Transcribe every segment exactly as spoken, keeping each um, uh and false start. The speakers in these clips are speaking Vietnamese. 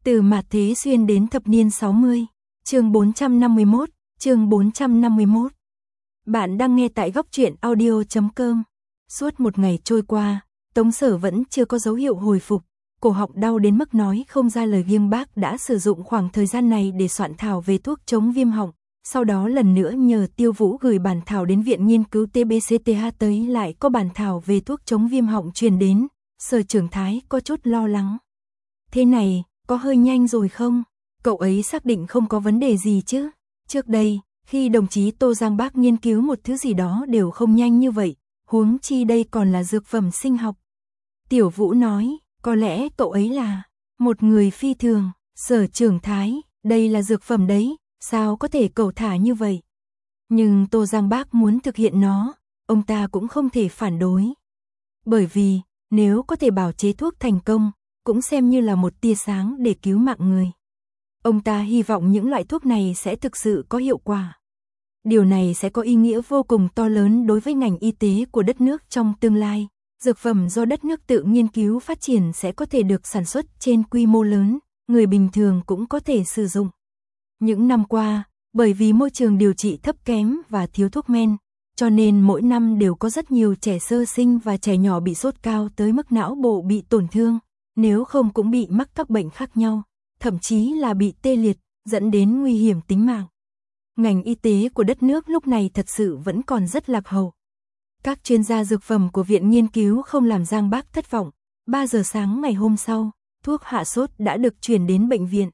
Từ mạt thế xuyên đến thập niên sáu mươi, chương bốn trăm năm mươi mốt, chương bốn trăm năm mươi mốt. Bạn đang nghe tại góc truyện audio chấm com. Suốt một ngày trôi qua, Tống Sở vẫn chưa có dấu hiệu hồi phục, cổ họng đau đến mức nói không ra lời. Viêm Bác đã sử dụng khoảng thời gian này để soạn thảo về thuốc chống viêm họng, sau đó lần nữa nhờ Tiêu Vũ gửi bản thảo đến Viện Nghiên cứu tê bê xê tê hát, tới lại có bản thảo về thuốc chống viêm họng truyền đến. Sở Trưởng Thái có chút lo lắng. Thế này, có hơi nhanh rồi không? Cậu ấy xác định không có vấn đề gì chứ? Trước đây, khi đồng chí Tô Giang Bác nghiên cứu một thứ gì đó đều không nhanh như vậy, huống chi đây còn là dược phẩm sinh học. Tiểu Vũ nói, có lẽ cậu ấy là một người phi thường. Sở Trưởng Thái, đây là dược phẩm đấy, sao có thể cẩu thả như vậy? Nhưng Tô Giang Bác muốn thực hiện nó, ông ta cũng không thể phản đối. Bởi vì, nếu có thể bào chế thuốc thành công, cũng xem như là một tia sáng để cứu mạng người. Ông ta hy vọng những loại thuốc này sẽ thực sự có hiệu quả. Điều này sẽ có ý nghĩa vô cùng to lớn đối với ngành y tế của đất nước trong tương lai. Dược phẩm do đất nước tự nghiên cứu phát triển sẽ có thể được sản xuất trên quy mô lớn, người bình thường cũng có thể sử dụng. Những năm qua, bởi vì môi trường điều trị thấp kém và thiếu thuốc men, cho nên mỗi năm đều có rất nhiều trẻ sơ sinh và trẻ nhỏ bị sốt cao tới mức não bộ bị tổn thương, nếu không cũng bị mắc các bệnh khác nhau, thậm chí là bị tê liệt, dẫn đến nguy hiểm tính mạng. Ngành y tế của đất nước lúc này thật sự vẫn còn rất lạc hậu. Các chuyên gia dược phẩm của Viện Nghiên cứu không làm Giang Bác thất vọng. ba giờ sáng ngày hôm sau, thuốc hạ sốt đã được chuyển đến bệnh viện.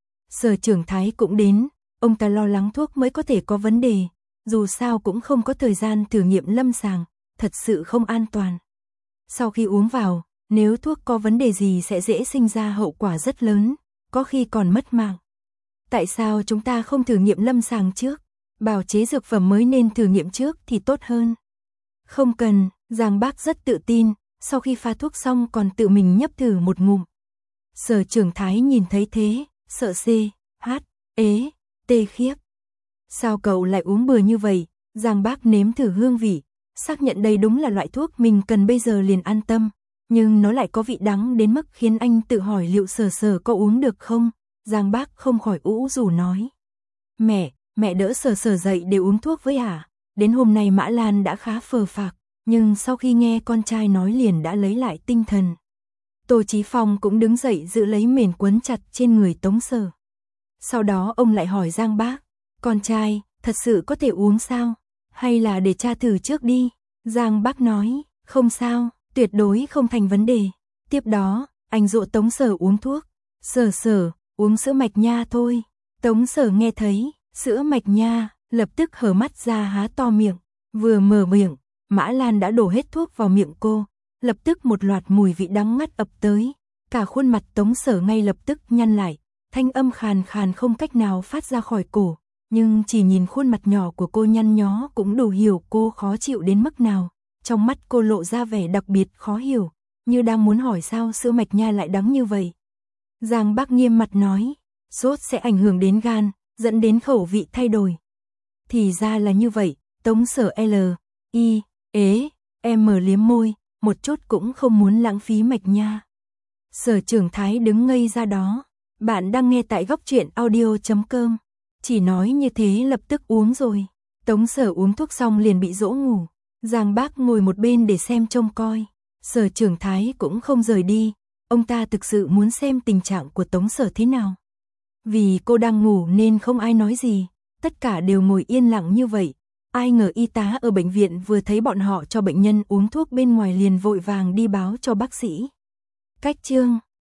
Sở Trưởng Thái cũng đến, ông ta lo lắng thuốc mới có thể có vấn đề, dù sao cũng không có thời gian thử nghiệm lâm sàng, thật sự không an toàn. Sau khi uống vào, nếu thuốc có vấn đề gì sẽ dễ sinh ra hậu quả rất lớn, có khi còn mất mạng. Tại sao chúng ta không thử nghiệm lâm sàng trước? Bào chế dược phẩm mới nên thử nghiệm trước thì tốt hơn. Không cần, Giang Bác rất tự tin, sau khi pha thuốc xong còn tự mình nhấp thử một ngụm. Sở Trưởng Thái nhìn thấy thế, sợ xê, hát, ế, tê khiếp. Sao cậu lại uống bừa như vậy? Giang Bác nếm thử hương vị, xác nhận đây đúng là loại thuốc mình cần bây giờ liền an tâm. Nhưng nó lại có vị đắng đến mức khiến anh tự hỏi liệu Sở Sở có uống được không? Giang Bác không khỏi ủ rũ nói. Mẹ, mẹ đỡ Sở Sở dậy để uống thuốc với hả? Đến hôm nay Mã Lan đã khá phờ phạc, nhưng sau khi nghe con trai nói liền đã lấy lại tinh thần. Tô Chí Phong cũng đứng dậy giữ lấy mền quấn chặt trên người Tống Sở. Sau đó ông lại hỏi Giang Bác, con trai, thật sự có thể uống sao? Hay là để cha thử trước đi? Giang Bác nói, không sao, tuyệt đối không thành vấn đề. Tiếp đó, anh dụ Tống Sở uống thuốc. Sở Sở, uống sữa mạch nha thôi. Tống Sở nghe thấy, sữa mạch nha, lập tức hở mắt ra há to miệng. Vừa mở miệng, Mã Lan đã đổ hết thuốc vào miệng cô. Lập tức một loạt mùi vị đắng ngắt ập tới. Cả khuôn mặt Tống Sở ngay lập tức nhăn lại. Thanh âm khàn khàn không cách nào phát ra khỏi cổ. Nhưng chỉ nhìn khuôn mặt nhỏ của cô nhăn nhó cũng đủ hiểu cô khó chịu đến mức nào. Trong mắt cô lộ ra vẻ đặc biệt khó hiểu, như đang muốn hỏi sao sữa mạch nha lại đắng như vậy. Giang Bác nghiêm mặt nói, sốt sẽ ảnh hưởng đến gan, dẫn đến khẩu vị thay đổi. Thì ra là như vậy. Tống Sở L, I, ế, em mở liếm môi, một chút cũng không muốn lãng phí mạch nha. Sở Trưởng Thái đứng ngây ra đó. Bạn đang nghe tại góc truyện audio chấm com. Chỉ nói như thế lập tức uống rồi. Tống Sở uống thuốc xong liền bị dỗ ngủ. Giang Bác ngồi một bên để xem trông coi. Sở Trưởng Thái cũng không rời đi. Ông ta thực sự muốn xem tình trạng của Tống Sở thế nào. Vì cô đang ngủ nên không ai nói gì. Tất cả đều ngồi yên lặng như vậy. Ai ngờ y tá ở bệnh viện vừa thấy bọn họ cho bệnh nhân uống thuốc bên ngoài liền vội vàng đi báo cho bác sĩ. Cách chương